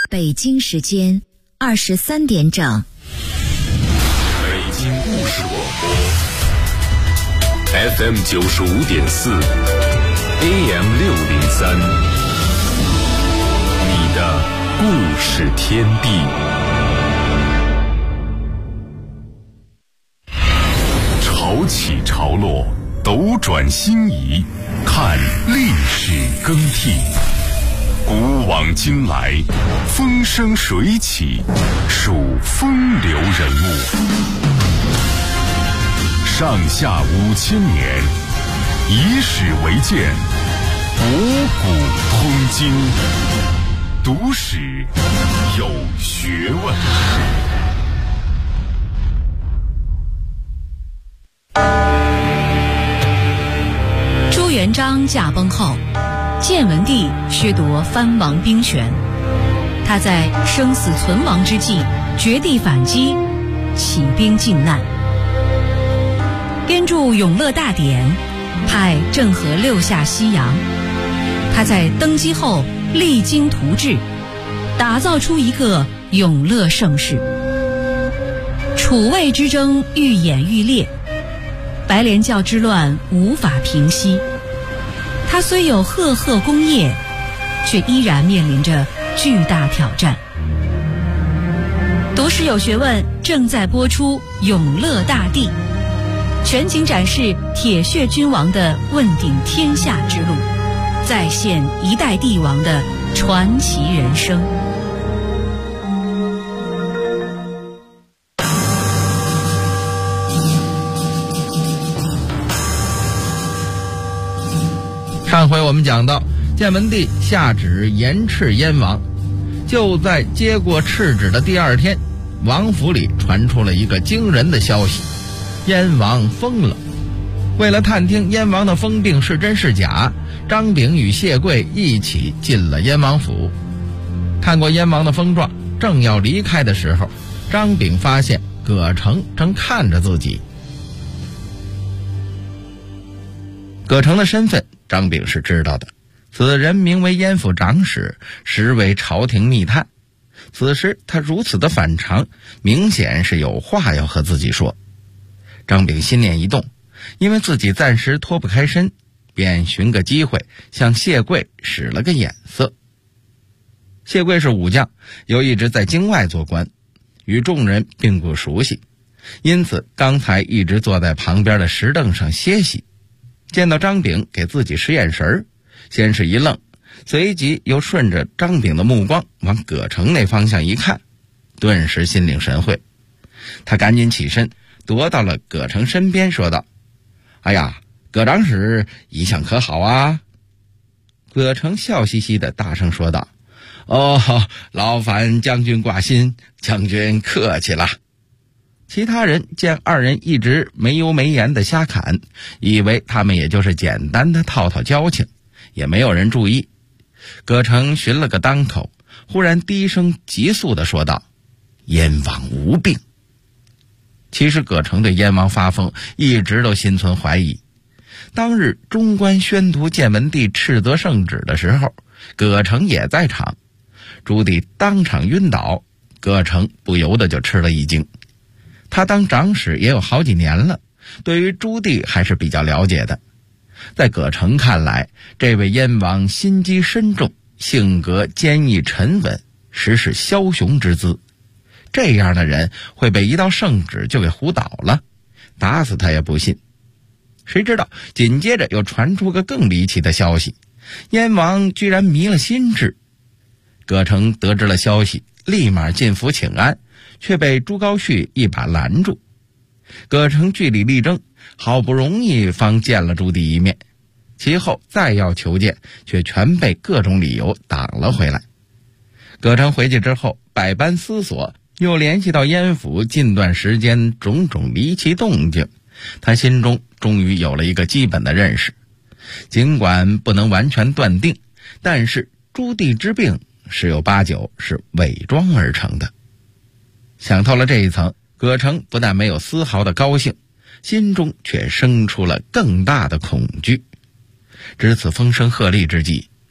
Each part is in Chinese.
北京时间23点整。 北京故事广播 FM 95.4 AM 603，你的故事天地。潮起潮落，斗转星移，看历史更替。古往今来，风生水起，数风流人物。上下5000年，以史为鉴，博古通今，读史有学问。 朱元璋驾崩后，建文帝削夺藩王兵权，他在生死存亡之际绝地反击，起兵靖难，编著《永乐大典》，派郑和六下西洋。他在登基后励精图治，打造出一个永乐盛世。楚魏之争愈演愈烈，白莲教之乱无法平息。他虽有赫赫功业，却依然面临着巨大挑战。读史有学问正在播出《永乐大帝》，全景展示铁血君王的问鼎天下之路，再现一代帝王的传奇人生。 上回我们讲到，建文帝下旨严斥燕王，就在接过敕旨的第2天，王府里传出了一个惊人的消息：燕王疯了。为了探听燕王的疯病是真是假，张炳与谢贵一起进了燕王府。看过燕王的疯状，正要离开的时候，张炳发现葛城正看着自己。葛城的身份张炳是知道的，此人名为燕府长史，实为朝廷密探。此时他如此的反常，明显是有话要和自己说。张炳心念一动，因为自己暂时脱不开身，便寻个机会向谢贵使了个眼色。谢贵是武将，又一直在京外做官，与众人并不熟悉，因此刚才一直坐在旁边的石凳上歇息。见到张炳给自己使眼神，先是一愣，随即又顺着张炳的目光往葛城那方向一看，顿时心领神会。他赶紧起身踱到了葛城身边，说道：哎呀，葛长史一向可好啊？葛城笑嘻嘻的大声说道：哦，劳烦将军挂心，将军客气了。其他人见二人一直没油没盐的瞎侃，以为他们也就是简单的套套交情，也没有人注意。葛城寻了个当口，忽然低声急速地说道：燕王无病。其实葛城对燕王发疯一直都心存怀疑。当日中官宣读建文帝斥责圣旨的时候，葛城也在场。朱棣当场晕倒，葛城不由得就吃了一惊。他当长史也有好几年了，对于朱棣还是比较了解的。在葛城看来，这位燕王心机深重，性格坚毅沉稳，实是枭雄之姿。这样的人会被一道圣旨就给唬倒了，打死他也不信。谁知道紧接着又传出个更离奇的消息，燕王居然迷了心智。葛城得知了消息，立马进府请安，却被朱高煦一把拦住。葛城据理力争，好不容易方见了朱棣一面，其后再要求见，却全被各种理由挡了回来。葛城回去之后百般思索，又联系到燕府近段时间种种离奇动静，他心中终于有了一个基本的认识。尽管不能完全断定，但是朱棣之病十有八九是伪装而成的。想透了这一层，葛城不但没有丝毫的高兴，心中却生出了更大的恐惧。值此风声鹤唳之际，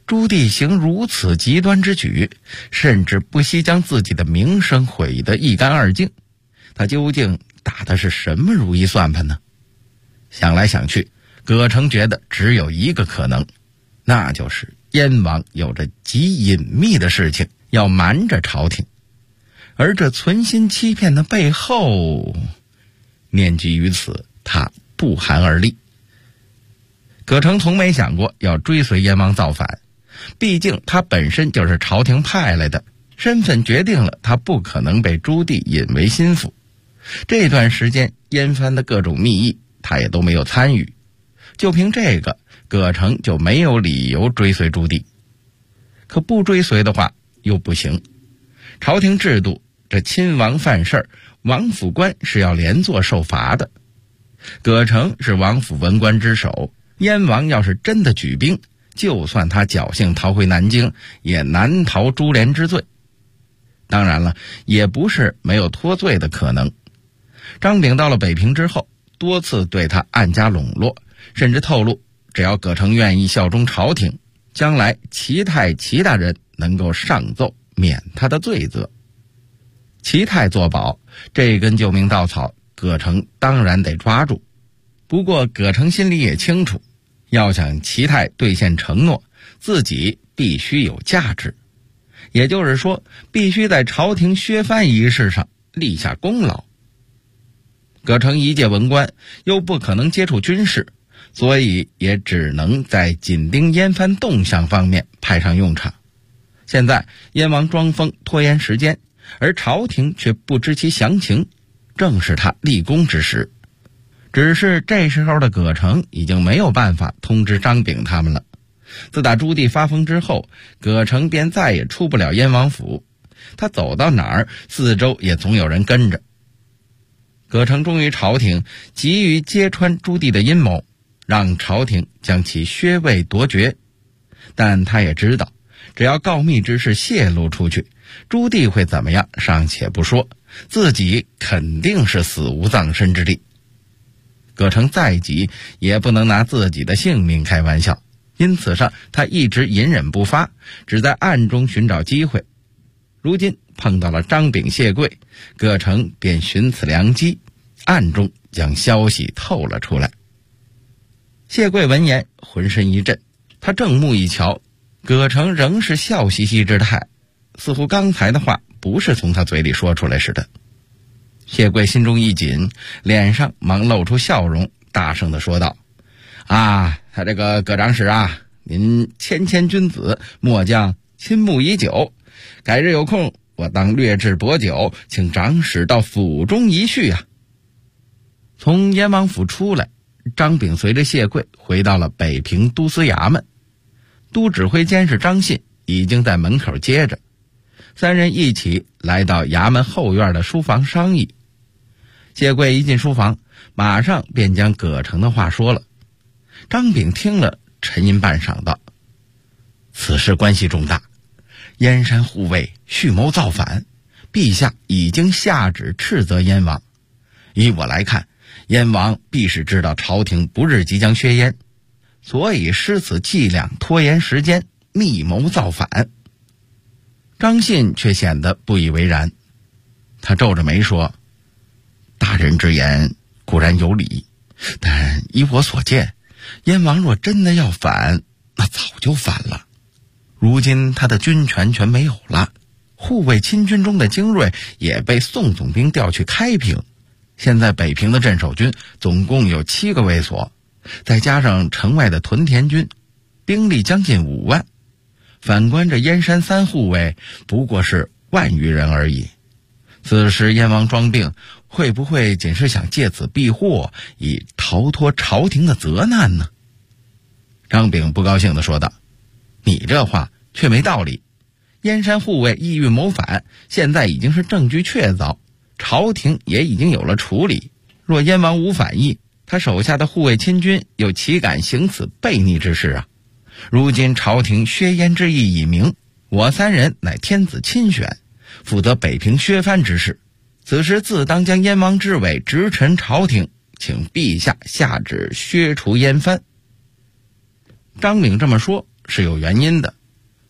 朱棣行如此极端之举，甚至不惜将自己的名声毁得一干二净，他究竟打的是什么如意算盘呢？想来想去，葛城觉得只有一个可能，那就是燕王有着极隐秘的事情要瞒着朝廷，而这存心欺骗的背后，念及于此，他不寒而栗。葛城从没想过要追随燕王造反，毕竟他本身就是朝廷派来的，身份决定了他不可能被朱棣引为心腹。这段时间燕藩的各种密议他也都没有参与，就凭这个，葛城就没有理由追随朱棣。可不追随的话又不行，朝廷制度，这亲王犯事儿，王府官是要连坐受罚的。葛城是王府文官之首，燕王要是真的举兵，就算他侥幸逃回南京，也难逃株连之罪。当然了，也不是没有脱罪的可能。张炳到了北平之后，多次对他暗加笼络，甚至透露，只要葛城愿意效忠朝廷，将来齐泰齐大人能够上奏免他的罪责。齐泰作保，这根救命稻草，葛城当然得抓住。不过葛城心里也清楚，要想齐泰兑现承诺，自己必须有价值，也就是说，必须在朝廷削藩一事上立下功劳。葛城一介文官，又不可能接触军事，所以也只能在紧盯燕藩动向方面派上用场。现在燕王装疯拖延时间，而朝廷却不知其详情，正是他立功之时。只是这时候的葛城已经没有办法通知张炳他们了。自打朱棣发疯之后，葛城便再也出不了燕王府，他走到哪儿，四周也总有人跟着。葛城忠于朝廷，急于揭穿朱棣的阴谋，让朝廷将其削位夺爵。但他也知道，只要告密之事泄露出去，朱棣会怎么样尚且不说，自己肯定是死无葬身之地。葛城再急也不能拿自己的性命开玩笑，因此上他一直隐忍不发，只在暗中寻找机会。如今碰到了张炳谢贵，葛城便寻此良机，暗中将消息透了出来。谢贵闻言浑身一震，他正目一瞧，葛城仍是笑嘻嘻之态，似乎刚才的话不是从他嘴里说出来似的。谢贵心中一紧，脸上忙露出笑容，大声地说道：他这个葛长史啊，您谦君子，末将倾慕已久，改日有空我当略置薄酒，请长史到府中一叙啊。从燕王府出来，张炳随着谢贵回到了北平都司衙门。都指挥监事张信已经在门口接着，三人一起来到衙门后院的书房商议。谢贵一进书房，马上便将葛城的话说了。张炳听了，沉吟半晌道：此事关系重大，燕山护卫蓄谋造反，陛下已经下旨斥责燕王。依我来看，燕王必是知道朝廷不日即将削燕，所以施此伎俩拖延时间，密谋造反。张信却显得不以为然，他皱着眉说：大人之言固然有理，但依我所见，燕王若真的要反，那早就反了。如今他的军权全没有了，护卫亲军中的精锐也被宋总兵调去开平，现在北平的镇守军总共有7个卫所，再加上城外的屯田军，兵力将近5万。反观这燕山3护卫，不过是10000余人而已。此时燕王装病，会不会仅是想借此避祸，以逃脱朝廷的责难呢？张炳不高兴地说道：你这话却没道理，燕山护卫意欲谋反，现在已经是证据确凿，朝廷也已经有了处理。若燕王无反意，他手下的护卫亲军又岂敢行此悖逆之事啊？如今朝廷削燕之意已明，我3人乃天子亲选，负责北平削藩之事，此时自当将燕王之位直陈朝廷，请陛下下旨削除燕藩。张炳这么说是有原因的，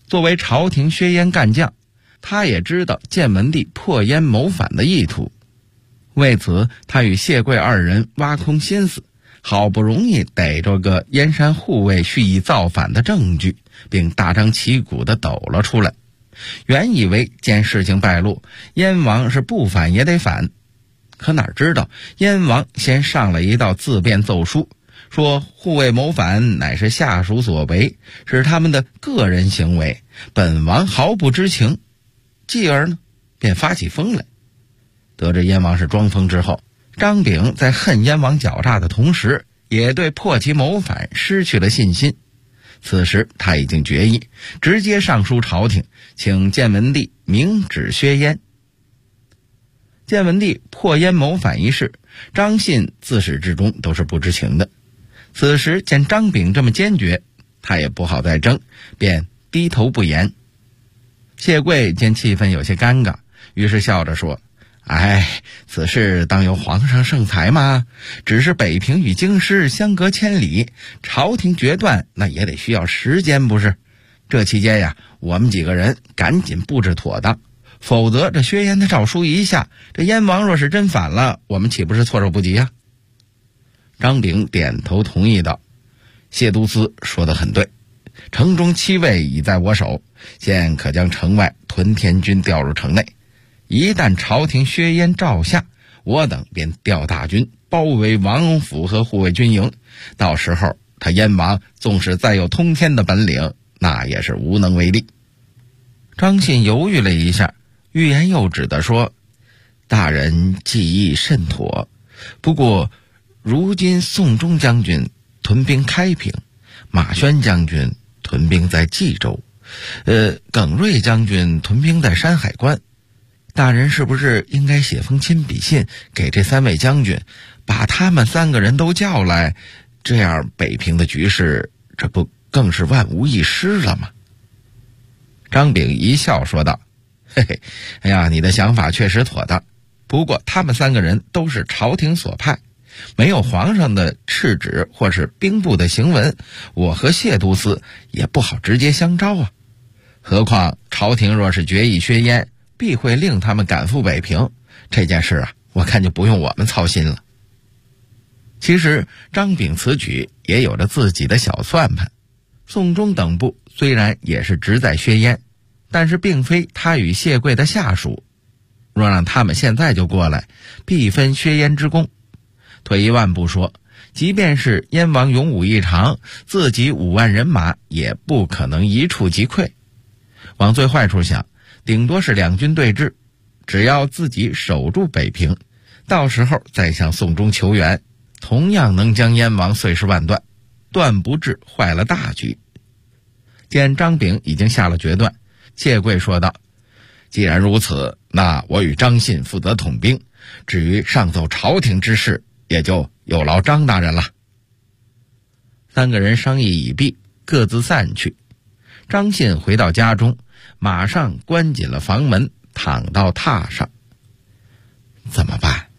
作为朝廷薛燕干将，他也知道建文帝破燕谋反的意图，为此他与谢贵二人挖空心思，好不容易逮着个燕山护卫蓄意造反的证据，并大张旗鼓地抖了出来。原以为见事情败露，燕王是不反也得反，可哪知道燕王先上了一道自辩奏书，说护卫谋反乃是下属所为，是他们的个人行为，本王毫不知情。继而呢，便发起疯来。得知燕王是装疯之后，张炳在恨燕王狡诈的同时，也对破其谋反失去了信心。此时他已经决意直接上书朝廷，请建文帝明旨削燕。建文帝破燕谋反一事，张信自始至终都是不知情的。此时见张炳这么坚决，他也不好再争，便低头不言。谢贵见气氛有些尴尬，于是笑着说：此事当由皇上圣裁吗？只是北平与京师相隔千里，朝廷决断那也得需要时间不是？这期间呀，我们几个人赶紧布置妥当，否则这薛燕的诏书一下，这燕王若是真反了，我们岂不是措手不及啊？张炳点头同意道：谢都司说得很对，城中7卫已在我手，现可将城外屯田军调入城内，一旦朝廷薛燕诏下，我等便调大军包围王府和护卫军营，到时候他燕王纵使再有通天的本领，那也是无能为力。张信犹豫了一下，欲言又止地说：大人计议甚妥，不过如今宋忠将军屯兵开平，马宣将军屯兵在冀州，耿瑞将军屯兵在山海关，大人是不是应该写封亲笔信给这3位将军，把他们3个人都叫来，这样北平的局势这不更是万无一失了吗？张炳一笑说道：你的想法确实妥当，不过他们3个人都是朝廷所派，没有皇上的敕旨或是兵部的行文，我和谢都司也不好直接相招啊。何况朝廷若是决议削燕，必会令他们赶赴北平，这件事啊，我看就不用我们操心了。其实张炳此举也有着自己的小算盘，宋忠等部虽然也是旨在削燕，但是并非他与谢贵的下属，若让他们现在就过来，必分削燕之功。退一万步说，即便是燕王勇武异常，自己5万人马也不可能一触即溃。往最坏处想，顶多是两军对峙，只要自己守住北平，到时候再向宋忠求援，同样能将燕王碎尸万段，断不至坏了大局。见张炳已经下了决断，谢贵说道：既然如此，那我与张信负责统兵，至于上奏朝廷之事，也就有劳张大人了。3个人商议已毕，各自散去。张信回到家中，马上关紧了房门，躺到榻上。怎么办？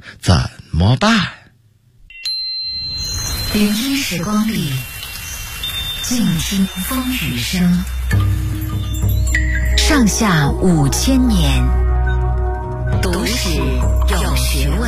聆听时光里，静听风雨声。上下5000年，读史有学问。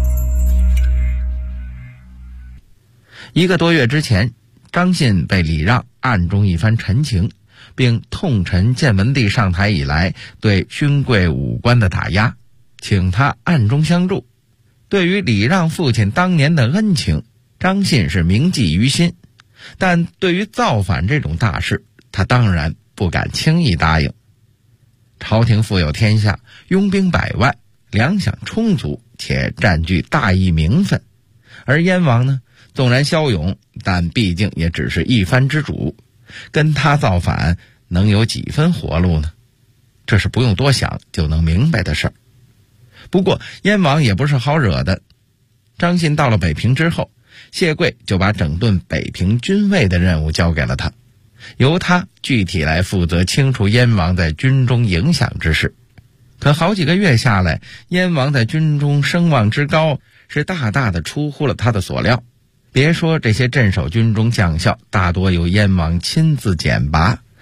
1个多月之前，张信被李让暗中一番陈情，并痛陈建文帝上台以来对勋贵武官的打压，请他暗中相助。对于李让父亲当年的恩情，张信是铭记于心，但对于造反这种大事，他当然不敢轻易答应。朝廷富有天下，拥兵100万，粮饷充足，且占据大义名分。而燕王呢，纵然骁勇，但毕竟也只是一藩之主，跟他造反能有几分活路呢？这是不用多想就能明白的事儿。不过燕王也不是好惹的，张信到了北平之后，谢贵就把整顿北平军卫的任务交给了他，由他具体来负责清除燕王在军中影响之事。可好几个月下来，燕王在军中声望之高，是大大的出乎了他的所料。别说这些镇守军中将校大多由燕王亲自选拔，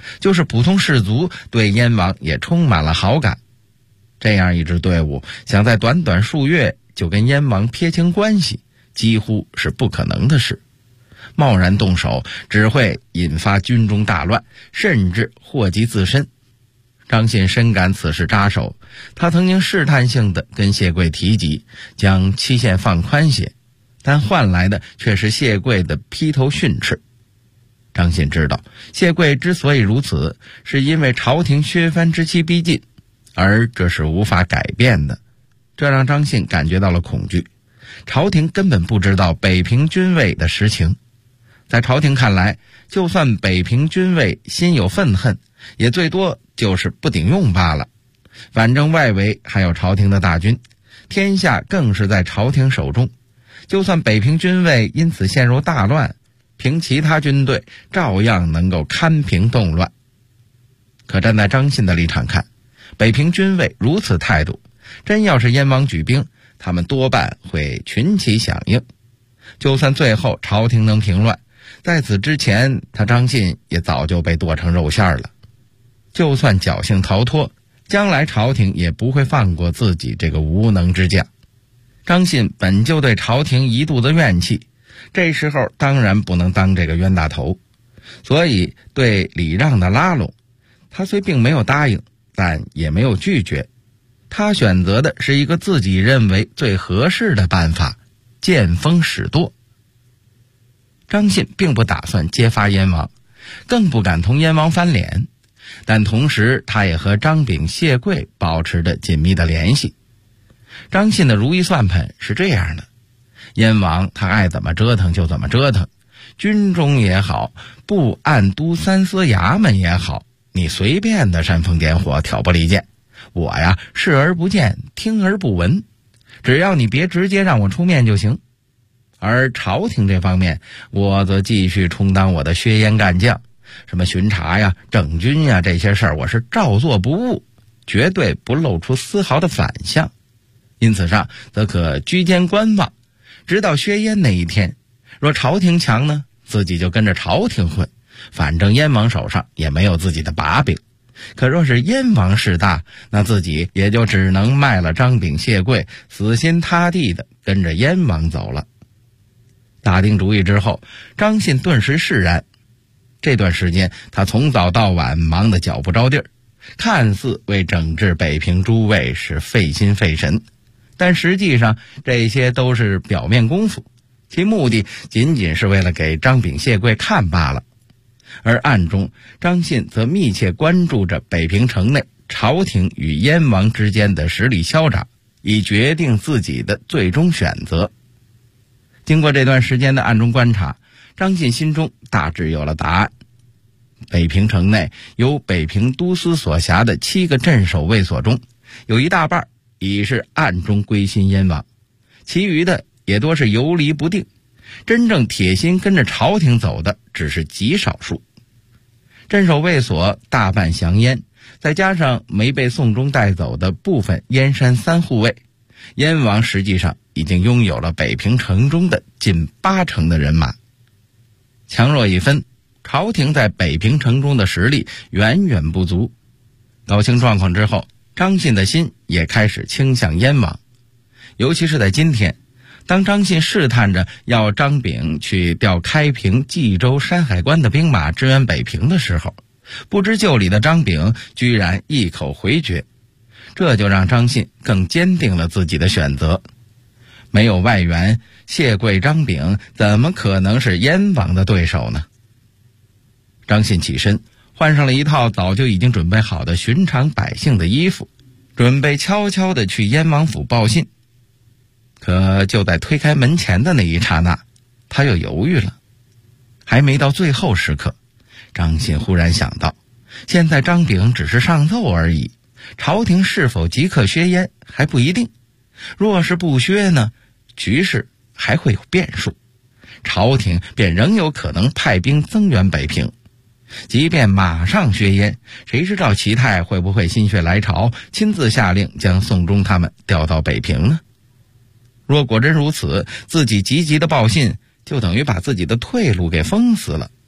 就是普通士卒对燕王也充满了好感。这样一支队伍想在短短数月就跟燕王撇清关系，几乎是不可能的事。贸然动手只会引发军中大乱，甚至祸及自身。张信深感此事扎手，他曾经试探性地跟谢贵提及将期限放宽些，但换来的却是谢贵的劈头训斥。张信知道谢贵之所以如此，是因为朝廷削藩之期逼近，而这是无法改变的，这让张信感觉到了恐惧。朝廷根本不知道北平军卫的实情，在朝廷看来，就算北平军卫心有愤恨，也最多就是不顶用罢了。反正外围还有朝廷的大军，天下更是在朝廷手中，就算北平军卫因此陷入大乱，凭其他军队照样能够堪平动乱。可站在张信的立场看，北平军卫如此态度，真要是燕王举兵，他们多半会群起响应。就算最后朝廷能平乱，在此之前他张信也早就被剁成肉馅了。就算侥幸逃脱，将来朝廷也不会放过自己这个无能之将。张信本就对朝廷一肚子怨气，这时候当然不能当这个冤大头，所以对礼让的拉拢，他虽并没有答应，但也没有拒绝。他选择的是一个自己认为最合适的办法，见风使舵。张信并不打算揭发燕王，更不敢同燕王翻脸，但同时他也和张炳、谢贵保持着紧密的联系。张信的如意算盘是这样的，燕王他爱怎么折腾就怎么折腾，军中也好，部按督三司衙门也好，你随便的煽风点火，挑拨离间，我呀视而不见，听而不闻，只要你别直接让我出面就行。而朝廷这方面，我则继续充当我的薛燕干将，什么巡查呀、整军呀，这些事儿我是照做不误，绝对不露出丝毫的反相。因此上则可居间观望，直到薛燕那一天。若朝廷强呢，自己就跟着朝廷混，反正燕王手上也没有自己的把柄。可若是燕王势大，那自己也就只能卖了张炳、谢贵，死心塌地的跟着燕王走了。打定主意之后，张信顿时释然。这段时间他从早到晚忙得脚不着地儿，看似为整治北平诸卫是费心费神，但实际上这些都是表面功夫，其目的仅仅是为了给张炳、谢贵看罢了。而暗中，张信则密切关注着北平城内朝廷与燕王之间的实力消长，以决定自己的最终选择。经过这段时间的暗中观察，张信心中大致有了答案。北平城内由北平都司所辖的7个镇守卫所中，有一大半已是暗中归心燕王，其余的也多是游离不定，真正铁心跟着朝廷走的只是极少数。镇守卫所大半降燕，再加上没被宋忠带走的部分燕山3护卫，燕王实际上已经拥有了北平城中的近80%的人马。强弱一分，朝廷在北平城中的实力远远不足。搞清状况之后，张信的心也开始倾向燕王。尤其是在今天，当张信试探着要张炳去调开平、冀州、山海关的兵马支援北平的时候，不知就里的张炳居然一口回绝，这就让张信更坚定了自己的选择。没有外援，谢贵、张炳怎么可能是燕王的对手呢？张信起身，换上了一套早就已经准备好的寻常百姓的衣服，准备悄悄地去燕王府报信。可就在推开门前的那一刹那，他又犹豫了。还没到最后时刻，张信忽然想到，现在张炳只是上奏而已，朝廷是否即刻削燕还不一定。若是不削呢，局势还会有变数，朝廷便仍有可能派兵增援北平。即便马上削燕，谁知道齐泰会不会心血来潮，亲自下令将宋忠他们调到北平呢？若果真如此，自己积极的报信，就等于把自己的退路给封死了。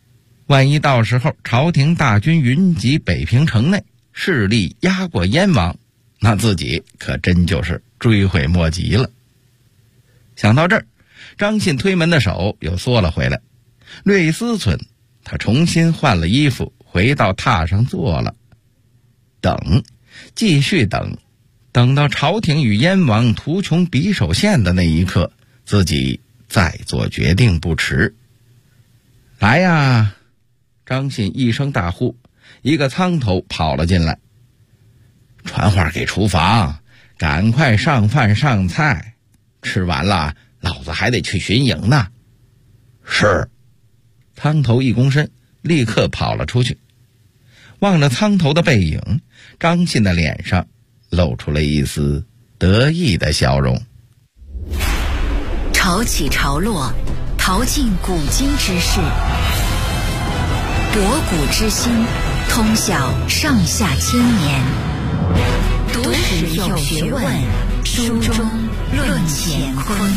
万一到时候朝廷大军云集北平城内，势力压过燕王，那自己可真就是追悔莫及了。想到这儿，张信推门的手又缩了回来，略一思忖，他重新换了衣服，回到榻上坐了。等，继续等，等到朝廷与燕王图穷匕首现的那一刻，自己再做决定不迟。来呀！张信一声大呼，一个苍头跑了进来。传话给厨房，赶快上饭上菜，吃完了老子还得去巡营呢。是。苍头一躬身，立刻跑了出去。望着苍头的背影，张信的脸上露出了一丝得意的笑容。 潮起潮落，淘尽古今之事，博古之今，通晓上下千年。读史有学问，书中论乾坤。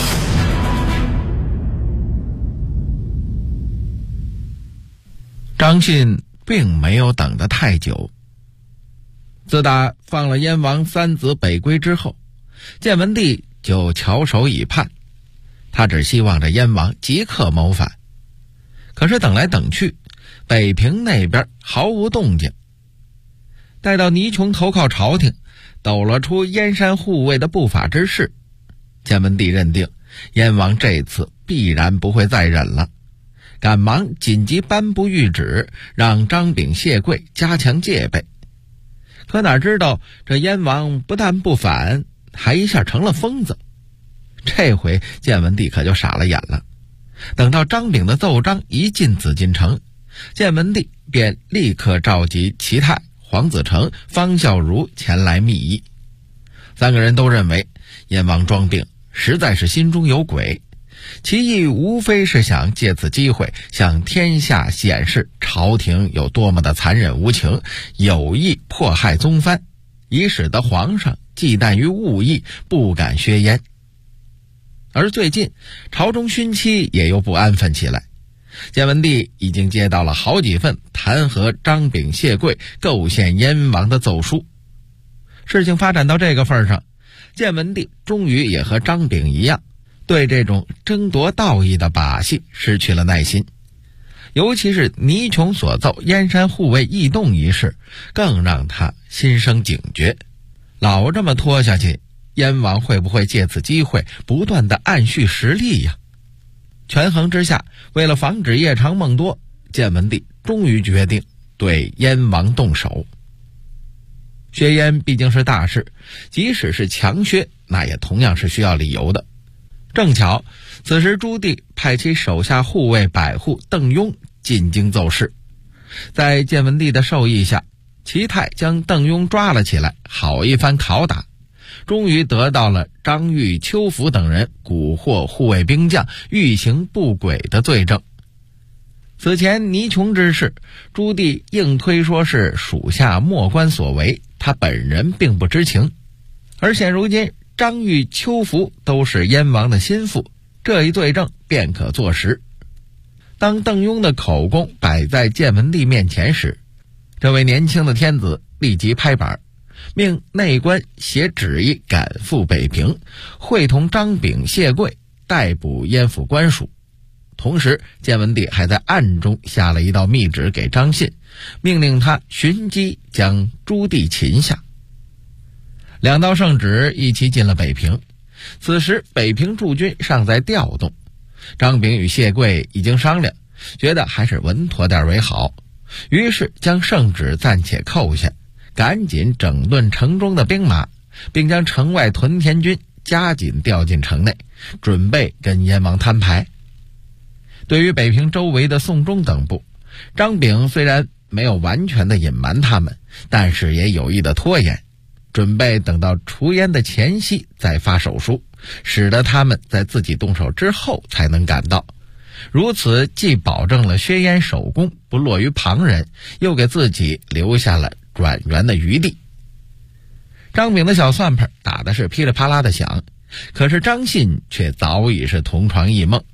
张信并没有等得太久。自打放了燕王三子北归之后，建文帝就翘首以盼，他只希望着燕王即刻谋反。可是等来等去，北平那边毫无动静。待到倪琼投靠朝廷，抖了出燕山护卫的不法之事，建文帝认定燕王这次必然不会再忍了，赶忙紧急颁布谕旨，让张炳、谢贵加强戒备。可哪知道这燕王不但不反，还一下成了疯子。这回建文帝可就傻了眼了。等到张炳的奏章一进紫禁城，建文帝便立刻召集齐泰、黄子成、方孝孺前来密议。三个人都认为燕王装病实在是心中有鬼，其意无非是想借此机会向天下显示朝廷有多么的残忍无情，有意迫害宗藩，以使得皇上忌惮于误议，不敢削燕。而最近朝中勋戚也又不安分起来，建文帝已经接到了好几份弹劾张炳、谢贵构陷燕王的奏书。事情发展到这个份上，建文帝终于也和张炳一样，对这种争夺道义的把戏失去了耐心。尤其是倪琼所奏燕山护卫异动一事，更让他心生警觉。老这么拖下去，燕王会不会借此机会不断的暗蓄实力呀？权衡之下，为了防止夜长梦多，建文帝终于决定对燕王动手。削燕毕竟是大事，即使是强削，那也同样是需要理由的。正巧此时朱棣派其手下护卫百户邓雍进京奏事，在建文帝的授意下，齐泰将邓雍抓了起来，好一番拷打，终于得到了张玉、邱福等人蛊惑护卫兵将、欲行不轨的罪证。此前倪琼之事，朱棣硬推说是属下末官所为，他本人并不知情。而现如今张玉、邱福都是燕王的心腹，这一罪证便可坐实。当邓雍的口供摆在建文帝面前时，这位年轻的天子立即拍板，命内官写旨意赶赴北平，会同张炳、谢贵逮捕燕府官署。同时建文帝还在暗中下了一道密旨给张信，命令他寻机将朱棣擒下。两道圣旨一起进了北平。此时北平驻军尚在调动，张炳与谢贵已经商量，觉得还是稳妥点为好，于是将圣旨暂且扣下，赶紧整顿城中的兵马，并将城外屯田军加紧调进城内，准备跟燕王摊牌。对于北平周围的宋忠等部，张炳虽然没有完全的隐瞒他们，但是也有意的拖延，准备等到除燕的前夕再发手书，使得他们在自己动手之后才能赶到。如此既保证了削燕首功不落于旁人，又给自己留下了转圆的余地。张炳的小算盘打的是噼里啪啦的响，可是张信却早已是同床异梦。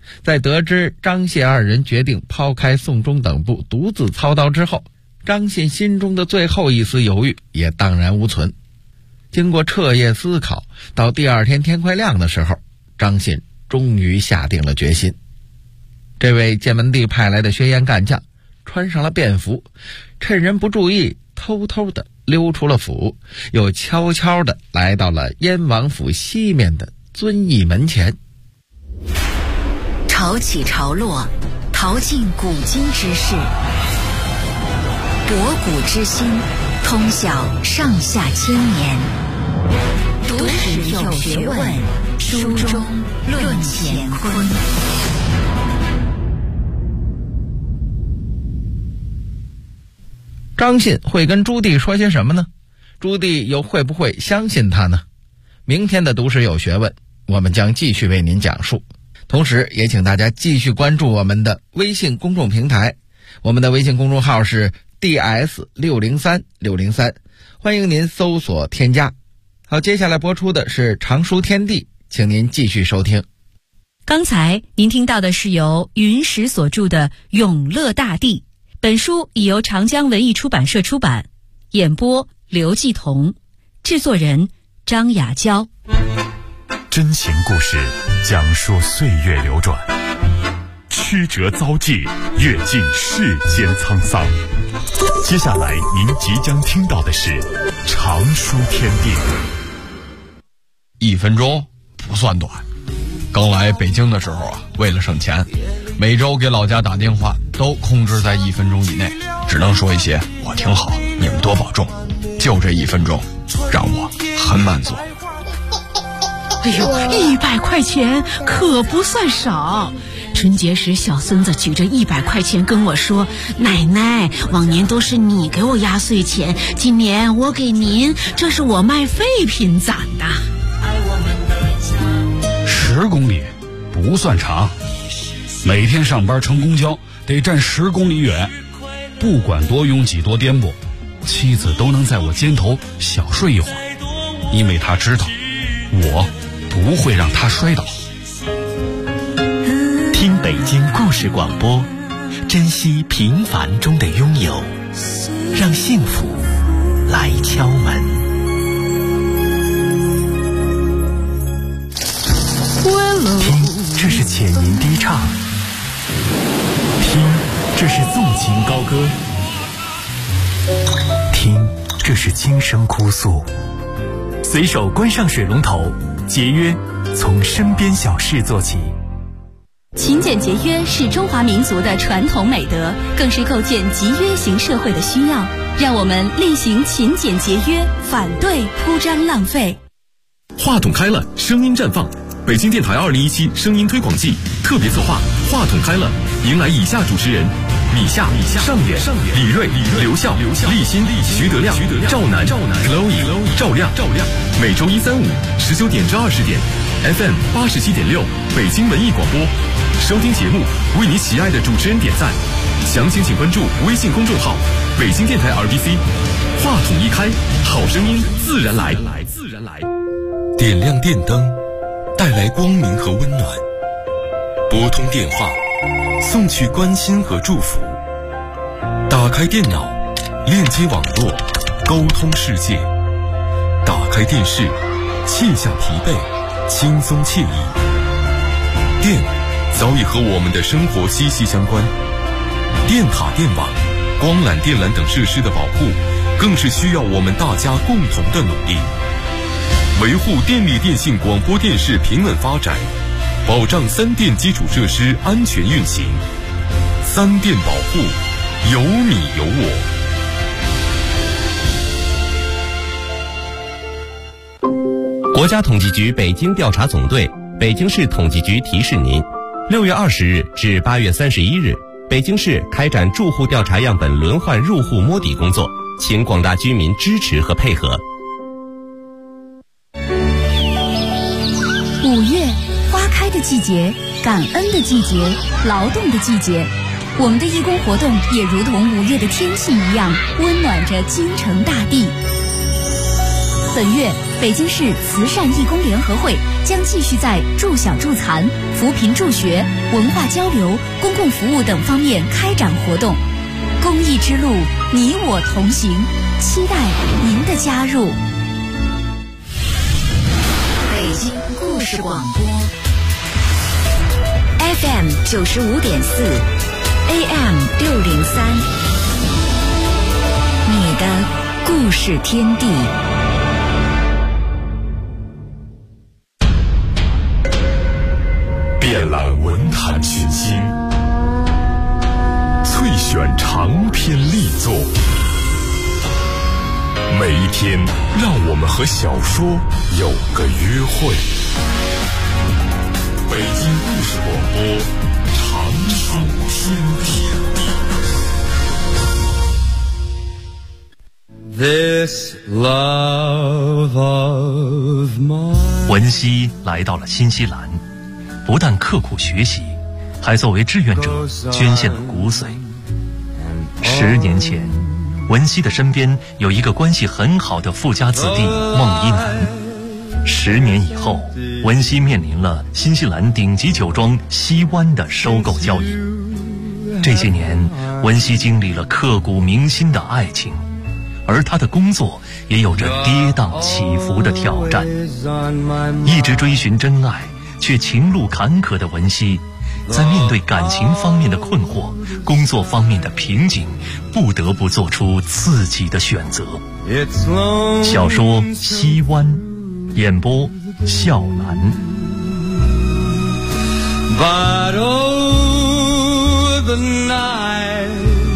在得知张谢二人决定抛开宋忠等部独自操刀之后，张信心中的最后一丝犹豫也荡然无存。经过彻夜思考，到第二天天快亮的时候，张信终于下定了决心。这位建文帝派来的薛燕干将穿上了便服，趁人不注意，偷偷地溜出了府，又悄悄地来到了燕王府西面的遵义门前。 潮起潮落，淘尽古今之事，博古之心，通晓上下千年。读史有学问，书中论乾坤。 张信会跟朱棣说些什么呢？朱棣又会不会相信他呢？明天的读史有学问，我们将继续为您讲述。同时也请大家继续关注我们的微信公众平台，我们的微信公众号是 DS603603，欢迎您搜索添加。好，接下来播出的是常书天地，请您继续收听。 刚才您听到的是由云石所著的《永乐大帝》，本书已由长江文艺出版社出版，演播刘继彤，制作人张雅娇。 真情故事讲述岁月流转，曲折遭际，阅尽世间沧桑。接下来您即将听到的是常书天地。 1分钟不算短。刚来北京的时候啊，为了省钱，每周给老家打电话都控制在1分钟以内，只能说一些我挺好，你们多保重。就这1分钟让我很满足。 哎呦，100块钱可不算少。春节时小孙子举着100块钱跟我说，奶奶，往年都是你给我压岁钱，今年我给您，这是我卖废品攒的。 10公里不算长，每天上班乘公交得站10公里远，不管多拥挤多颠簸，妻子都能在我肩头小睡一会儿，因为她知道我不会让她摔倒。 听北京故事广播，珍惜平凡中的拥有，让幸福来敲门。听，这是浅吟低唱；听，这是纵情高歌；听，这是轻声哭诉。随手关上水龙头，节约从身边小事做起。 勤俭节约是中华民族的传统美德，更是构建集约型社会的需要。让我们厉行勤俭节约，反对铺张浪费。 话筒开了，声音绽放。北京电台2017声音推广季特别策划话筒开了，迎来以下主持人：米夏、上野、李锐、刘笑、立新、徐德亮、赵楠、Chloe、赵亮。每周1、3、5 19点至20点 ，FM 87.6北京文艺广播。收听节目，为你喜爱的主持人点赞。详情请关注微信公众号“北京电台 RBC”。话筒一开，好声音自然来。 点亮电灯，带来光明和温暖；拨通电话，送去关心和祝福；打开电脑，链接网络，沟通世界；打开电视，卸下疲惫，轻松惬意。电早已和我们的生活息息相关，电塔、电网、光缆、电缆等设施的保护，更是需要我们大家共同的努力。维护电力电信广播电视平稳发展，保障3电基础设施安全运行。3电保护，有你有我。国家统计局北京调查总队、北京市统计局提示您：6月20日至8月31日，北京市开展住户调查样本轮换入户摸底工作，请广大居民支持和配合。 5月，花开的季节，感恩的季节，劳动的季节。我们的义工活动也如同5月的天气一样，温暖着京城大地。本月， 北京市慈善义工联合会将继续在助小助残、扶贫助学、文化交流、公共服务等方面开展活动。公益之路，你我同行，期待您的加入。 北京故事广播 FM 95.4 AM 603，你的故事天地。 遍览文坛群星，萃选长篇力作，每一天让我们和小说有个约会。北京故事广播，长处天地。 This love of mine。 文熙来到了新西兰，不但刻苦学习，还作为志愿者捐献了骨髓。10年前，文熙的身边有一个关系很好的富家子弟孟一楠。10年以后，文熙面临了新西兰顶级酒庄西湾的收购交易。这些年，文熙经历了刻骨铭心的爱情，而他的工作也有着跌宕起伏的挑战。一直追寻真爱却情路坎坷的文熙，在面对感情方面的困惑、工作方面的瓶颈，不得不做出自己的选择。小说《西湾》，演播笑兰。 But oh, the night。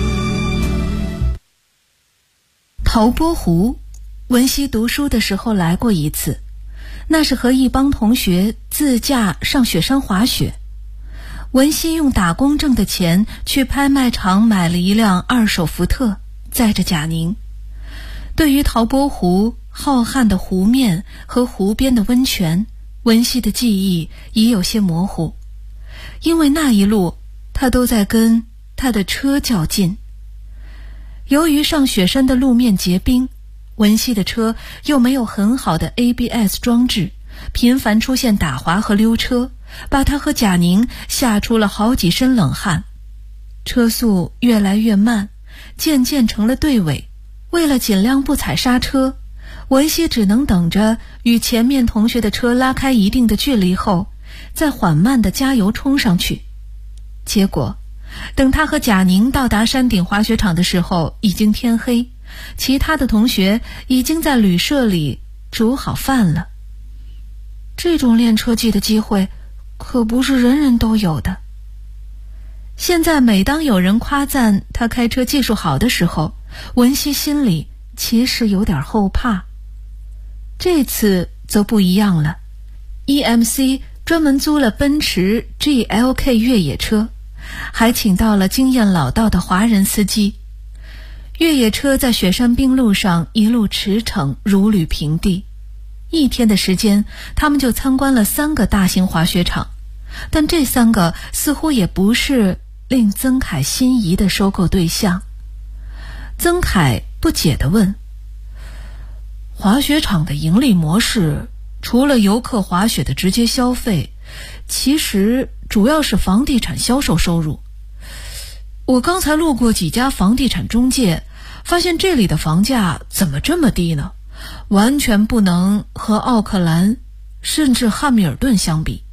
陶波湖，文熙读书的时候来过一次，那是和一帮同学自驾上雪山滑雪。文熙用打工挣的钱去拍卖场买了一辆2手福特，载着贾宁。对于陶波湖浩瀚的湖面和湖边的温泉，文熙的记忆已有些模糊，因为那一路他都在跟他的车较劲。由于上雪山的路面结冰，文熙的车又没有很好的 ABS 装置，频繁出现打滑和溜车，把他和贾宁吓出了好几身冷汗。车速越来越慢，渐渐成了队尾。为了尽量不踩刹车，文熙只能等着与前面同学的车拉开一定的距离后，再缓慢地加油冲上去。结果等他和贾宁到达山顶滑雪场的时候，已经天黑，其他的同学已经在旅社里煮好饭了。这种练车技的机会可不是人人都有的。现在每当有人夸赞他开车技术好的时候，文熙心里其实有点后怕。这次则不一样了， EMC 专门租了奔驰 GLK 越野车，还请到了经验老道的华人司机。越野车在雪山冰路上一路驰骋，如履平地。1天的时间，他们就参观了3个大型滑雪场，但这3个似乎也不是令曾凯心仪的收购对象。曾凯不解地问：滑雪场的盈利模式，除了游客滑雪的直接消费，其实主要是房地产销售收入。我刚才路过几家房地产中介，发现这里的房价怎么这么低呢？完全不能和奥克兰甚至汉密尔顿相比。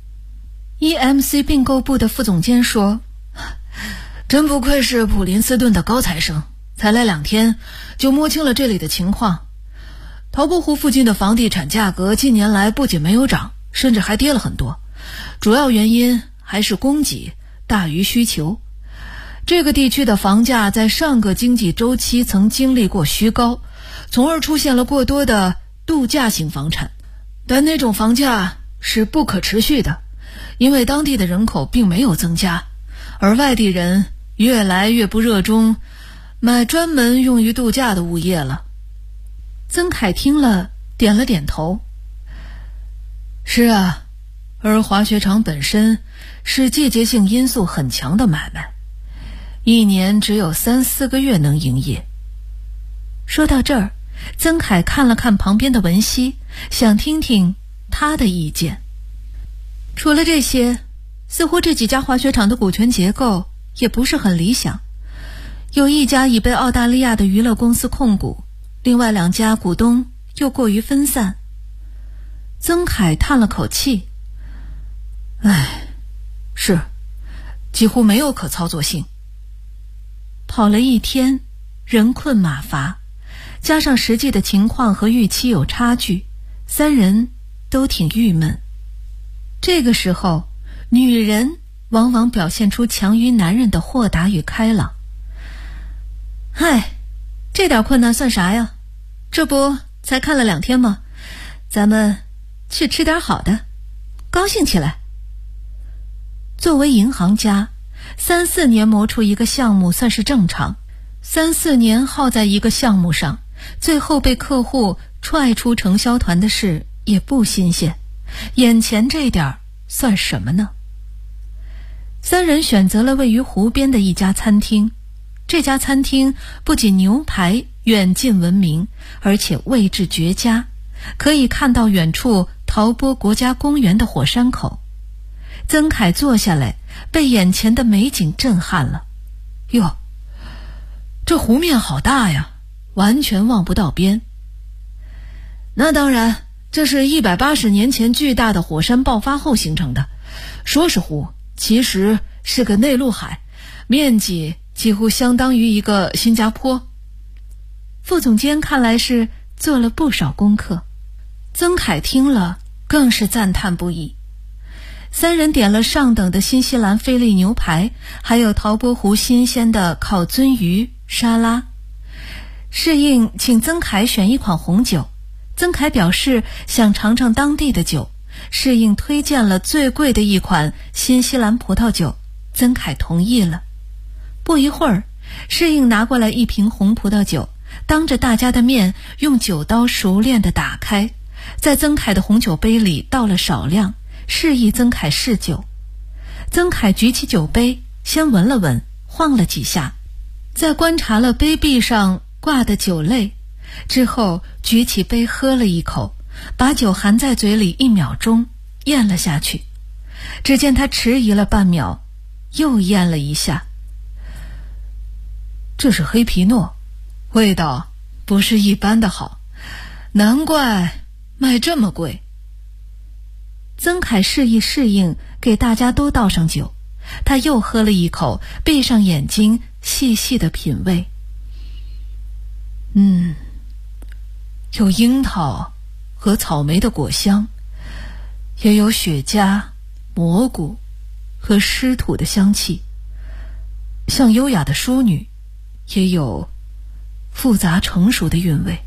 EMC 并购部的副总监说：真不愧是普林斯顿的高材生，才来2天就摸清了这里的情况。陶波湖附近的房地产价格近年来不仅没有涨，甚至还跌了很多，主要原因还是供给大于需求。这个地区的房价在上个经济周期曾经历过虚高，从而出现了过多的度假型房产，但那种房价是不可持续的，因为当地的人口并没有增加，而外地人越来越不热衷买专门用于度假的物业了。曾凯听了点了点头。是啊，而滑雪场本身是季节性因素很强的买卖，1年只有3-4个月能营业。说到这儿，曾凯看了看旁边的文熙， 想听听他的意见。除了这些，似乎这几家滑雪场的股权结构也不是很理想，有一家已被澳大利亚的娱乐公司控股，另外2家股东又过于分散。曾凯叹了口气，是，几乎没有可操作性。跑了一天，人困马乏，加上实际的情况和预期有差距，3人都挺郁闷。这个时候，女人往往表现出强于男人的豁达与开朗。这点困难算啥呀？这不才看了2天吗？咱们去吃点好的，高兴起来。作为银行家，3、4年磨出一个项目算是正常，3、4年耗在一个项目上，最后被客户踹出承销团的事也不新鲜，眼前这点算什么呢？3人选择了位于湖边的一家餐厅，这家餐厅不仅牛排远近闻名，而且位置绝佳，可以看到远处陶波国家公园的火山口。曾凯坐下来，被眼前的美景震撼了。哟，这湖面好大呀，完全望不到边。那当然，这是180年前巨大的火山爆发后形成的，说是湖，其实是个内陆海，面积几乎相当于一个新加坡。副总监看来是做了不少功课，曾凯听了更是赞叹不已。3人点了上等的新西兰菲力牛排，还有陶波湖新鲜的烤鳟鱼沙拉。侍应请曾凯选一款红酒，曾凯表示想尝尝当地的酒，侍应推荐了最贵的一款新西兰葡萄酒，曾凯同意了。不一会儿，侍应拿过来一瓶红葡萄酒，当着大家的面用酒刀熟练地打开，在曾凯的红酒杯里倒了少量，示意曾凯试酒。曾凯举起酒杯，先闻了闻，晃了几下，再观察了杯壁上挂的酒类，之后举起杯喝了一口，把酒含在嘴里1秒钟，咽了下去。只见他迟疑了半秒，又咽了一下。这是黑皮诺，味道不是一般的好，难怪卖这么贵。曾凯示意适应，给大家都倒上酒，他又喝了一口，闭上眼睛细细的品味。有樱桃和草莓的果香，也有雪茄、蘑菇和湿土的香气，像优雅的淑女，也有复杂成熟的韵味。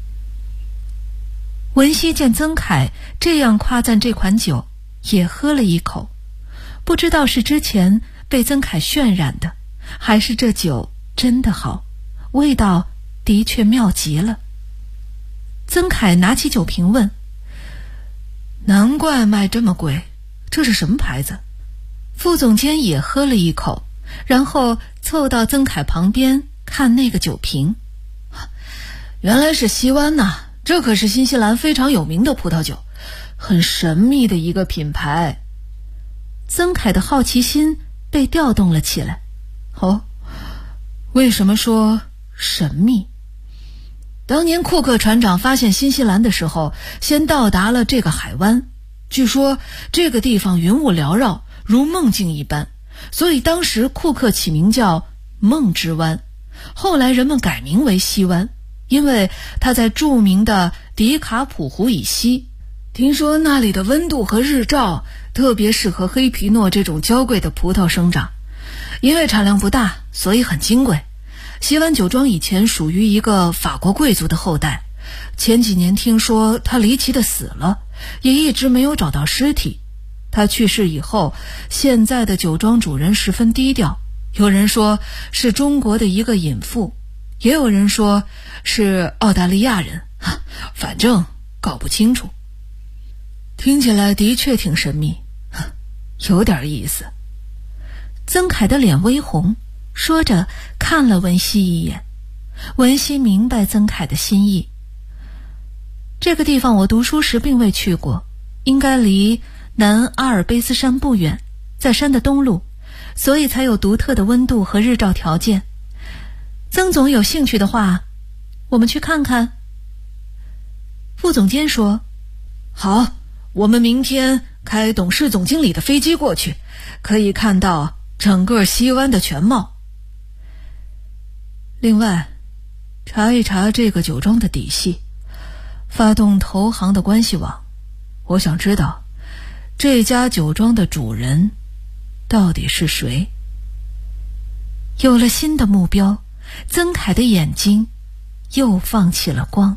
文熙见曾凯这样夸赞这款酒，也喝了一口，不知道是之前被曾凯渲染的，还是这酒真的好，味道的确妙极了。曾凯拿起酒瓶问：难怪卖这么贵，这是什么牌子？副总监也喝了一口，然后凑到曾凯旁边看那个酒瓶。原来是西湾呐，这可是新西兰非常有名的葡萄酒，很神秘的一个品牌。曾凯的好奇心被调动了起来。为什么说神秘？当年库克船长发现新西兰的时候，先到达了这个海湾，据说这个地方云雾缭绕，如梦境一般，所以当时库克起名叫梦之湾，后来人们改名为西湾，因为它在著名的迪卡普湖以西，听说那里的温度和日照特别适合黑皮诺这种娇贵的葡萄生长，因为产量不大，所以很金贵。西湾酒庄以前属于一个法国贵族的后代，前几年听说他离奇的死了，也一直没有找到尸体。他去世以后，现在的酒庄主人十分低调，有人说是中国的一个隐妇，也有人说是澳大利亚人，反正搞不清楚。听起来的确挺神秘，有点意思。曾凯的脸微红，说着看了文熙一眼。文熙明白曾凯的心意。 这个地方我读书时并未去过，应该离南阿尔卑斯山不远，在山的东路，所以才有独特的温度和日照条件。曾总有兴趣的话，我们去看看。副总监说， 好，我们明天开董事总经理的飞机过去，可以看到整个西湾的全貌。另外，查一查这个酒庄的底细，发动投行的关系网。我想知道这家酒庄的主人到底是谁。 有了新的目标，曾凯的眼睛又放起了光。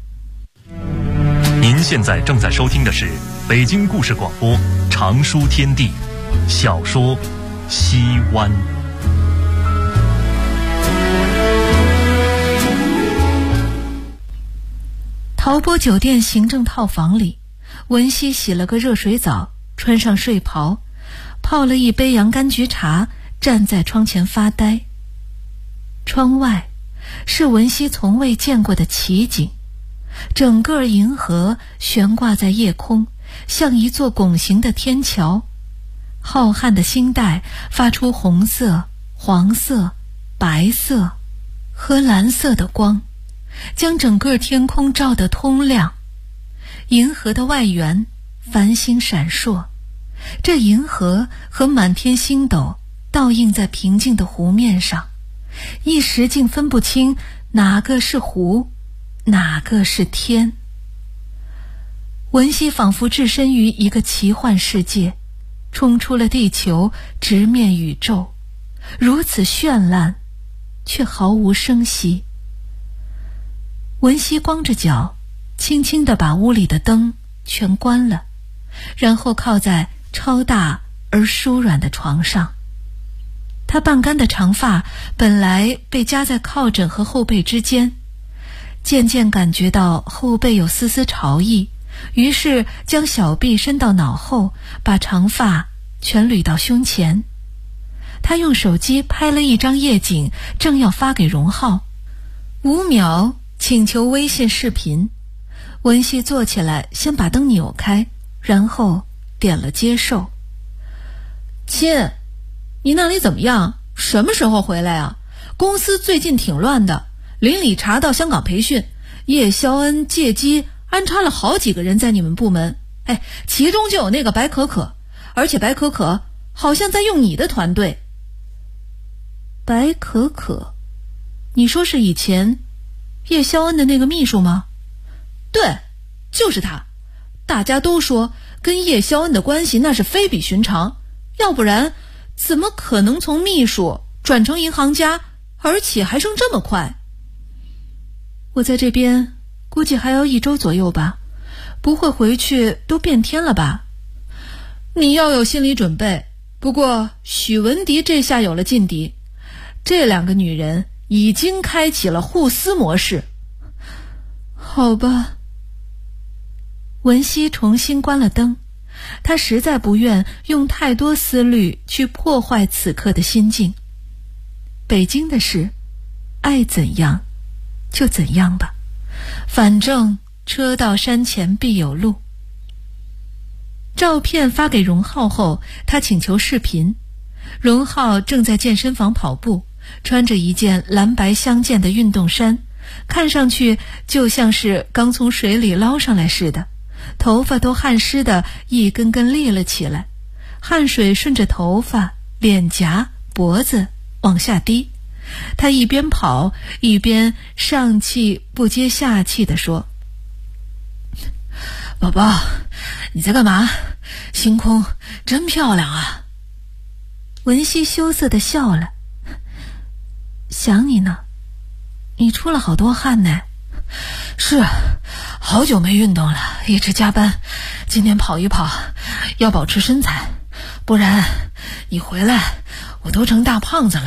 您现在正在收听的是北京故事广播长书天地小说《西湾》。 陶波酒店行政套房里，文熙洗了个热水澡，穿上睡袍，泡了一杯洋甘菊茶，站在窗前发呆。窗外是文熙从未见过的奇景，整个银河悬挂在夜空，像一座拱形的天桥，浩瀚的星带发出红色、黄色、白色和蓝色的光，将整个天空照得通亮。银河的外缘繁星闪烁，这银河和满天星斗倒映在平静的湖面上，一时竟分不清哪个是湖，哪个是天。文熙仿佛置身于一个奇幻世界，冲出了地球，直面宇宙，如此绚烂，却毫无声息。文熙光着脚，轻轻地把屋里的灯全关了，然后靠在超大而舒软的床上。他半干的长发本来被夹在靠枕和后背之间，渐渐感觉到后背有丝丝潮意，于是将小臂伸到脑后，把长发全捋到胸前。他用手机拍了一张夜景，正要发给荣浩。5秒请求微信视频。文熙坐起来，先把灯扭开，然后点了接受。亲，你那里怎么样？什么时候回来啊？公司最近挺乱的，林理查到香港培训，叶肖恩借机安插了好几个人在你们部门，其中就有那个白可可，而且白可可好像在用你的团队。白可可，你说是以前叶肖恩的那个秘书吗？对，就是他。大家都说跟叶肖恩的关系那是非比寻常，要不然怎么可能从秘书转成银行家，而且还升这么快？我在这边估计还要1周左右吧，不会回去都变天了吧？你要有心理准备。不过许文迪这下有了劲敌，这2个女人已经开启了互撕模式。好吧。文熙重新关了灯，他实在不愿用太多思虑去破坏此刻的心境。北京的事，爱怎样就怎样吧，反正车到山前必有路。照片发给荣浩后，他请求视频。荣浩正在健身房跑步，穿着一件蓝白相间的运动衫，看上去就像是刚从水里捞上来似的，头发都汗湿的一根根立了起来，汗水顺着头发、脸颊、脖子往下滴。他一边跑一边上气不接下气地说：宝宝，你在干嘛？星空真漂亮啊。文熙羞涩地笑了。想你呢，你出了好多汗呢。是，好久没运动了，一直加班，今天跑一跑，要保持身材，不然你回来我都成大胖子了。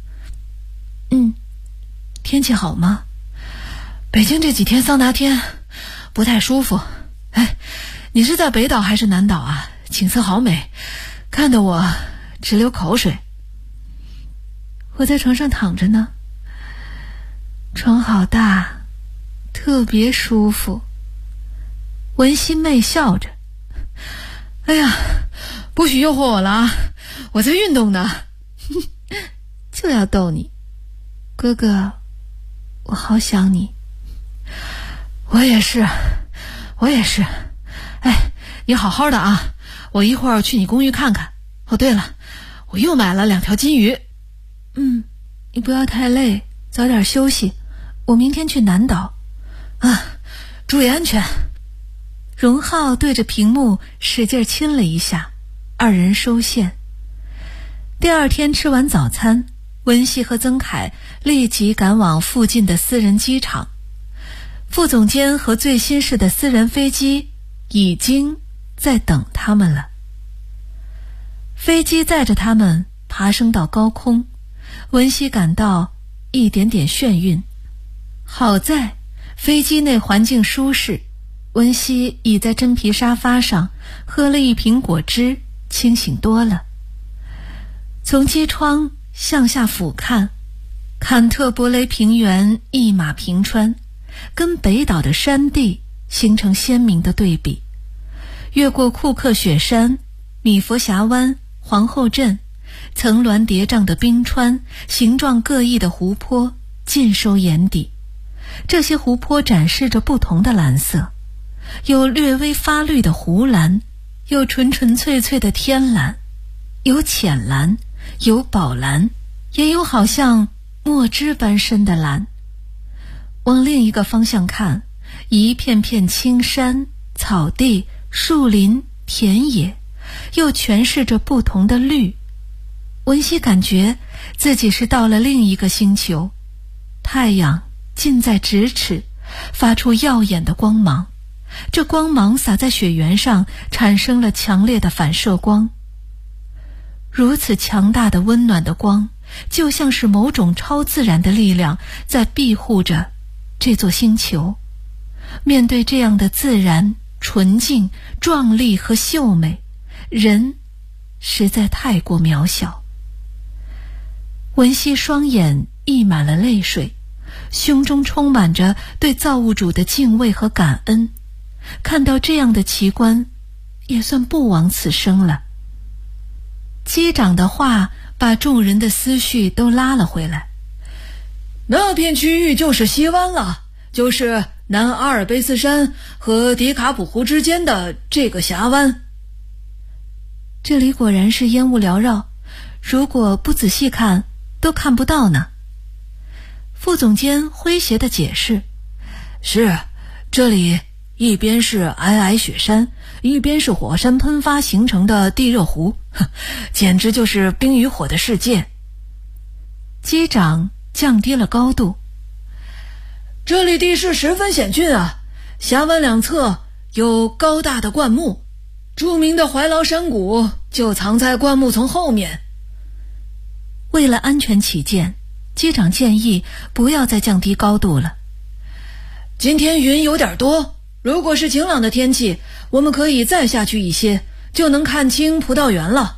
天气好吗？北京这几天桑拿天不太舒服。你是在北岛还是南岛啊？景色好美，看得我直流口水。我在床上躺着呢，床好大，特别舒服。 文熙媚笑着，哎呀，不许诱惑我了啊，我在运动呢。就要逗你，哥哥，我好想你。我也是。哎，你好好的啊，我一会儿去你公寓看看。哦，对了，我又买了2条金鱼。你不要太累，早点休息，我明天去南岛。注意安全。荣浩对着屏幕使劲亲了一下，2人收线。第二天吃完早餐，文熙和曾凯立即赶往附近的私人机场。副总监和最新式的私人飞机已经在等他们了。飞机载着他们爬升到高空，文熙感到一点点眩晕。好在飞机内环境舒适，文熙倚在真皮沙发上喝了一瓶果汁，清醒多了。从机窗向下俯瞰，坎特伯雷平原一马平川，跟北岛的山地形成鲜明的对比。越过库克雪山、米佛峡湾、皇后镇，层峦叠嶂的冰川，形状各异的湖泊尽收眼底。这些湖泊展示着不同的蓝色，有略微发绿的湖蓝，有纯纯粹粹的天蓝，有浅蓝，有宝蓝，也有好像墨汁般深的蓝。往另一个方向看，一片片青山、草地、树林、田野，又诠释着不同的绿。文熙感觉自己是到了另一个星球，太阳近在咫尺，发出耀眼的光芒，这光芒洒在雪原上，产生了强烈的反射光。如此强大的温暖的光，就像是某种超自然的力量在庇护着这座星球。面对这样的自然、纯净、壮丽和秀美，人实在太过渺小。文熙双眼溢满了泪水，胸中充满着对造物主的敬畏和感恩。看到这样的奇观，也算不枉此生了。机长的话把众人的思绪都拉了回来。那片区域就是西湾了，就是南阿尔卑斯山和迪卡普湖之间的这个峡湾。这里果然是烟雾缭绕，如果不仔细看都看不到呢。副总监诙谐地解释，是，这里一边是皑皑雪山，一边是火山喷发形成的地热湖，简直就是冰与火的世界。机长降低了高度，这里地势十分险峻啊，峡湾两侧有高大的灌木，著名的怀劳山谷就藏在灌木丛后面。为了安全起见，机长建议不要再降低高度了。今天云有点多，如果是晴朗的天气，我们可以再下去一些，就能看清葡萄园了。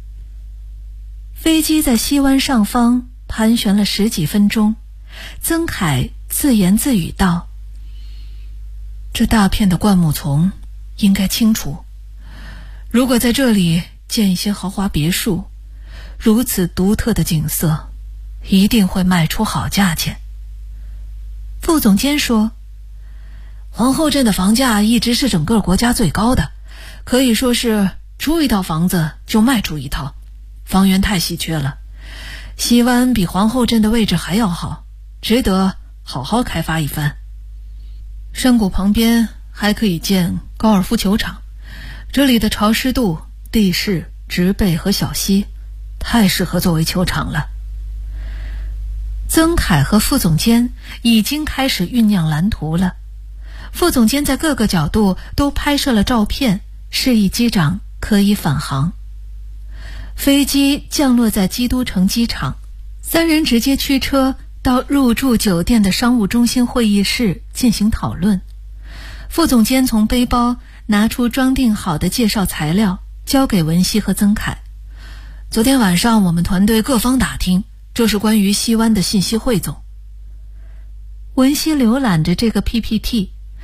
飞机在西湾上方盘旋了10几分钟，曾凯自言自语道：这大片的灌木丛应该清除，如果在这里建一些豪华别墅，如此独特的景色一定会卖出好价钱。副总监说，皇后镇的房价一直是整个国家最高的，可以说是出一套房子就卖出一套，房源太稀缺了。西湾比皇后镇的位置还要好，值得好好开发一番。山谷旁边还可以建高尔夫球场，这里的潮湿度、地势、植被和小溪太适合作为球场了。曾凯和副总监已经开始酝酿蓝图了，副总监在各个角度都拍摄了照片，示意机长可以返航。飞机降落在基督城机场，3人直接驱车到入住酒店的商务中心会议室进行讨论。副总监从背包拿出装订好的介绍材料，交给文熙和曾凯。昨天晚上我们团队各方打听，这是关于西湾的信息汇总。文熙浏览着这个 PPT，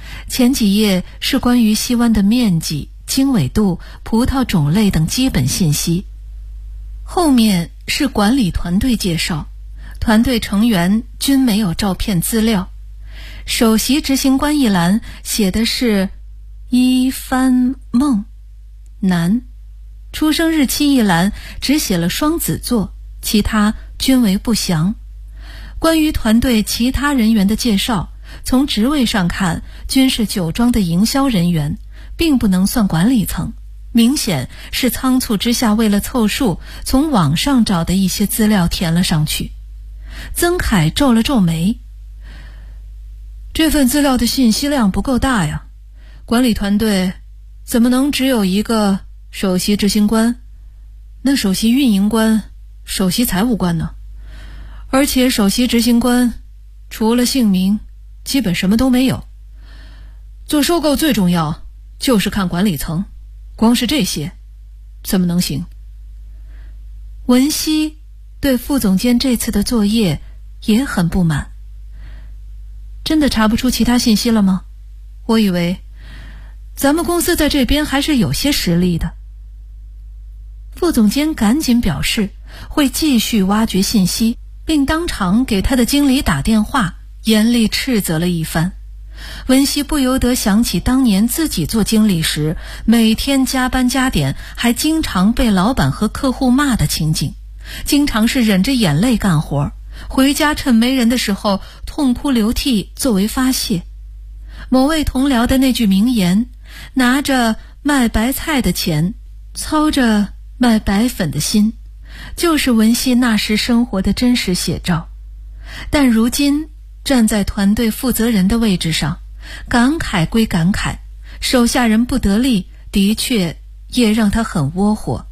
前几页是关于西湾的面积、经纬度、葡萄种类等基本信息，后面是管理团队介绍，团队成员均没有照片资料。首席执行官一栏写的是一番梦，男。出生日期一栏只写了双子座，其他均为不详。关于团队其他人员的介绍，从职位上看均是酒庄的营销人员，并不能算管理层，明显是仓促之下为了凑数从网上找的一些资料填了上去。曾凯皱了皱眉，这份资料的信息量不够大呀，管理团队怎么能只有一个首席执行官？那首席运营官、首席财务官呢？而且首席执行官除了姓名基本什么都没有。做收购最重要就是看管理层，光是这些怎么能行？文熙对副总监这次的作业也很不满。真的查不出其他信息了吗？我以为咱们公司在这边还是有些实力的。副总监赶紧表示会继续挖掘信息，并当场给他的经理打电话，严厉斥责了一番。文熙不由得想起当年自己做经理时，每天加班加点，还经常被老板和客户骂的情景，经常是忍着眼泪干活，回家趁没人的时候痛哭流涕作为发泄。某位同僚的那句名言，拿着卖白菜的钱，操着卖白粉的心，就是文熙那时生活的真实写照。但如今站在团队负责人的位置上，感慨归感慨，手下人不得力，的确也让他很窝火。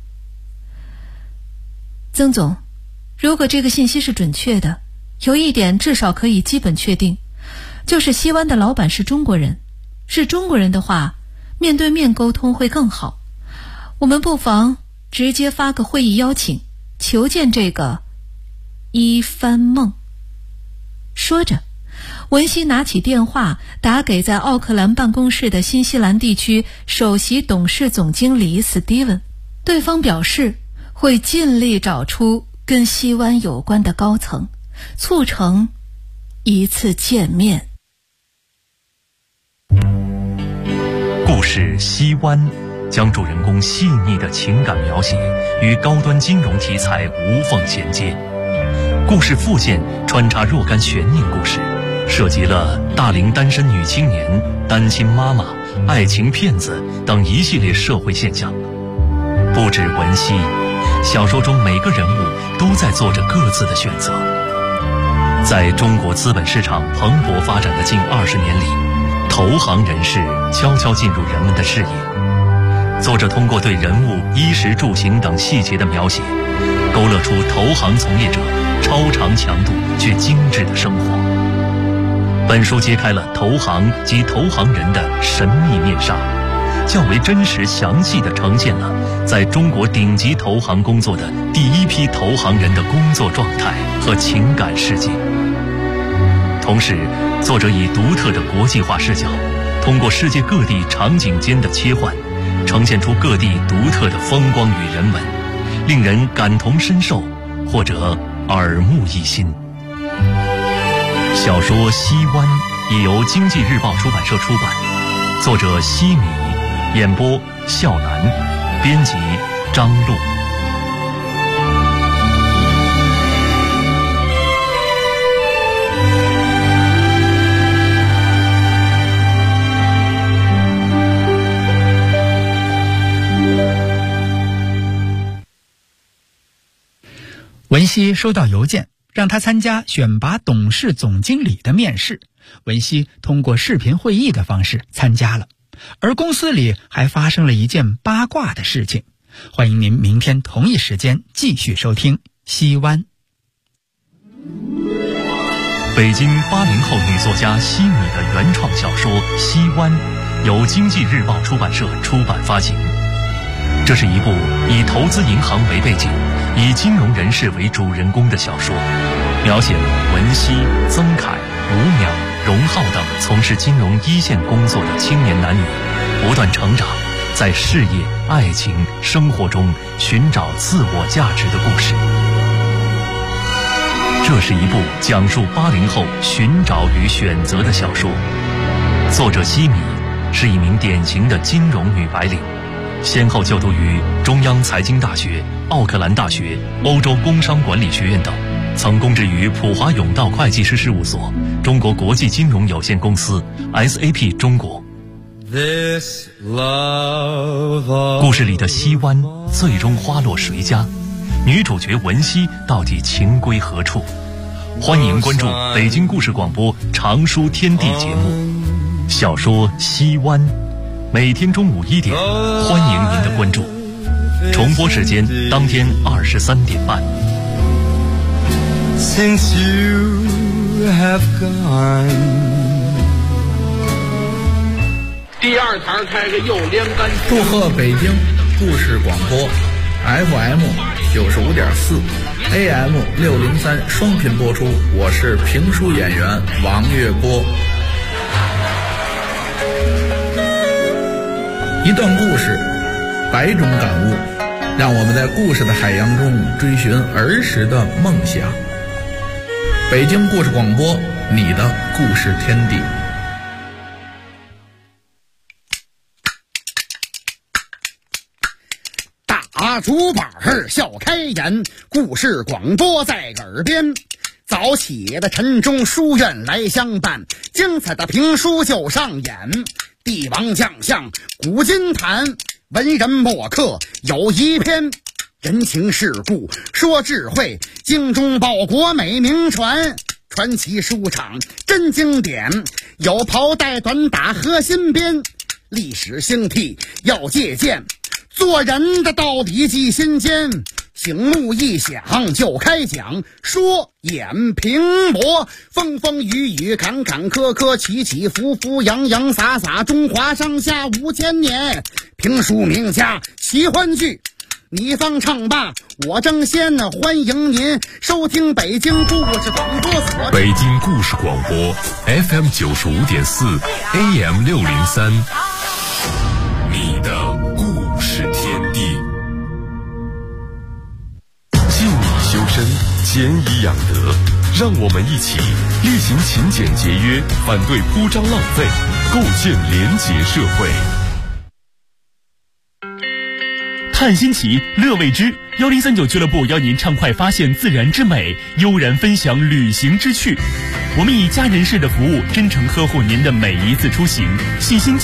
曾总，如果这个信息是准确的，有一点至少可以基本确定，就是西湾的老板是中国人。是中国人的话，面对面沟通会更好。我们不妨直接发个会议邀请，求见这个一番梦。说着，文熙拿起电话打给在奥克兰办公室的新西兰地区首席董事总经理 Steven， 对方表示会尽力找出跟西湾有关的高层，促成一次见面。 故事《西湾》将主人公细腻的情感描写与高端金融题材无缝衔接。故事副线穿插若干悬念故事，涉及了大龄单身女青年、单亲妈妈、爱情骗子等一系列社会现象。不止文熙，小说中每个人物都在做着各自的选择。在中国资本市场蓬勃发展的近20年里，投行人士悄悄进入人们的视野。作者通过对人物衣食住行等细节的描写，勾勒出投行从业者超长强度却精致的生活。本书揭开了投行及投行人的神秘面纱，较为真实详细地呈现了在中国顶级投行工作的第一批投行人的工作状态和情感世界。同时，作者以独特的国际化视角，通过世界各地场景间的切换，呈现出各地独特的风光与人文，令人感同身受或者耳目一新。小说《西湾》已由经济日报出版社出版，作者西米，演播笑兰，编辑张璐。 文熙收到邮件，让他参加选拔董事总经理的面试。文熙通过视频会议的方式参加了，而公司里还发生了一件八卦的事情。欢迎您明天同一时间继续收听《西湾》。 北京80后女作家西米的原创小说《西湾》由经济日报出版社出版发行。这是一部以投资银行为背景，以金融人士为主人公的小说，描写了文熙、曾凯、吴淼、 荣浩等从事金融一线工作的青年男女不断成长，在事业、爱情、生活中寻找自我价值的故事。这是一部讲述80后寻找与选择的小说。作者西米是一名典型的金融女白领，先后就读于中央财经大学、奥克兰大学、欧洲工商管理学院等，曾供职于普华永道会计师事务所、中国国际金融有限公司、SAP 中国。故事里的西湾最终花落谁家？女主角文熙到底情归何处？欢迎关注北京故事广播长书天地节目，小说《西湾》，每天中午1点，欢迎您的关注。重播时间当天23点半。 Since you have gone， 第二台开个又连杆。 祝贺北京故事广播 FM 95.4 AM 603双频播出，我是评书演员王月波。一段故事，百种感悟，让我们在故事的海洋中追寻儿时的梦想。北京故事广播，你的故事天地。 大竹板笑开颜，故事广播在耳边。早起的晨钟书院来相伴，精彩的评书就上演。帝王将相古今谈，文人墨客有一篇。人情世故说智慧，精忠报国美名传。传奇书场真经典，有袍带短打和新编。历史兴替要借鉴，做人的道理记心间。醒目一响就开讲，说演评驳，风风雨雨坎坎坷坷，起起伏伏洋洋洒洒，中华上下5000年。评书名家奇欢聚，你方唱罢我争先，欢迎您收听北京故事广播所。 北京故事广播 FM 95.4 AM 603，你的故事天地。敬以修身，俭以养德，让我们一起力行勤俭节约，反对铺张浪费，构建廉洁社会。 探新奇，乐未知，1039俱乐部邀您畅快发现自然之美，悠然分享旅行之趣。我们以家人式的服务，真诚呵护您的每一次出行，细心